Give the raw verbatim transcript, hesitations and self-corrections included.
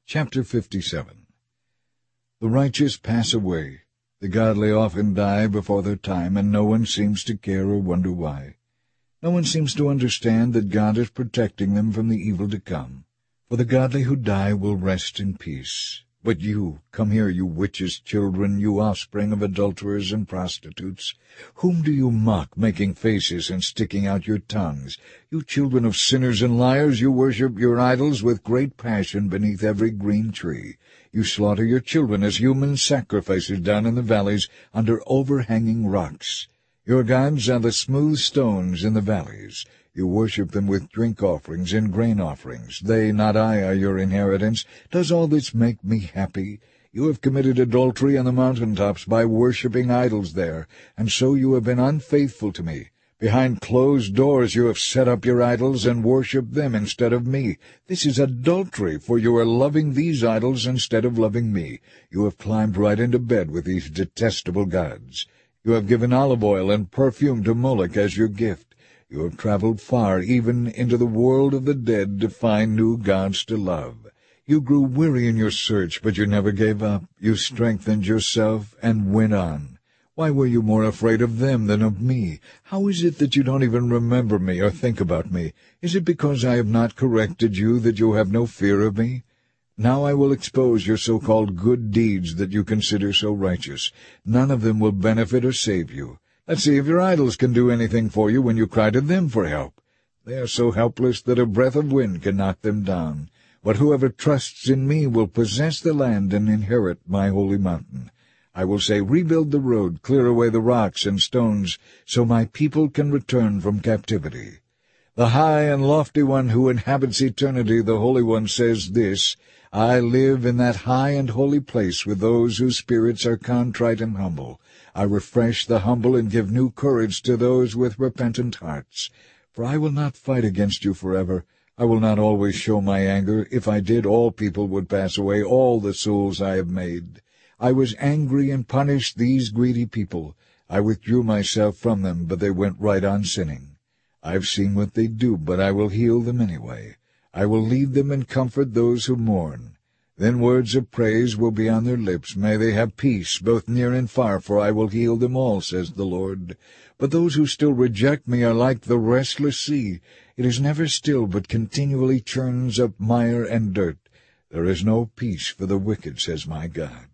Chapter fifty-seven. The righteous pass away. The godly often die before their time, and no one seems to care or wonder why. No one seems to understand that God is protecting them from the evil to come. For the godly who die will rest in peace. But you, come here, you witches' children, you offspring of adulterers and prostitutes. Whom do you mock, making faces and sticking out your tongues? You children of sinners and liars, you worship your idols with great passion beneath every green tree. You slaughter your children as human sacrifices down in the valleys under overhanging rocks. Your gods are the smooth stones in the valleys. You worship them with drink offerings and grain offerings. They, not I, are your inheritance. Does all this make me happy? You have committed adultery on the mountaintops by worshipping idols there, and so you have been unfaithful to me. Behind closed doors you have set up your idols and worshipped them instead of me. This is adultery, for you are loving these idols instead of loving me. You have climbed right into bed with these detestable gods. You have given olive oil and perfume to Moloch as your gift. You have traveled far, even into the world of the dead, to find new gods to love. You grew weary in your search, but you never gave up. You strengthened yourself and went on. Why were you more afraid of them than of me? How is it that you don't even remember me or think about me? Is it because I have not corrected you that you have no fear of me? Now I will expose your so-called good deeds that you consider so righteous. None of them will benefit or save you. Let's see if your idols can do anything for you when you cry to them for help. They are so helpless that a breath of wind can knock them down. But whoever trusts in me will possess the land and inherit my holy mountain. I will say, rebuild the road, clear away the rocks and stones, so my people can return from captivity. The high and lofty one who inhabits eternity, the Holy One, says this, I live in that high and holy place with those whose spirits are contrite and humble. I refresh the humble and give new courage to those with repentant hearts. For I will not fight against you forever. I will not always show my anger. If I did, all people would pass away, all the souls I have made. I was angry and punished these greedy people. I withdrew myself from them, but they went right on sinning. I've seen what they do, but I will heal them anyway. I will lead them and comfort those who mourn. Then words of praise will be on their lips. May they have peace, both near and far, for I will heal them all, says the Lord. But those who still reject me are like the restless sea. It is never still, but continually churns up mire and dirt. There is no peace for the wicked, says my God.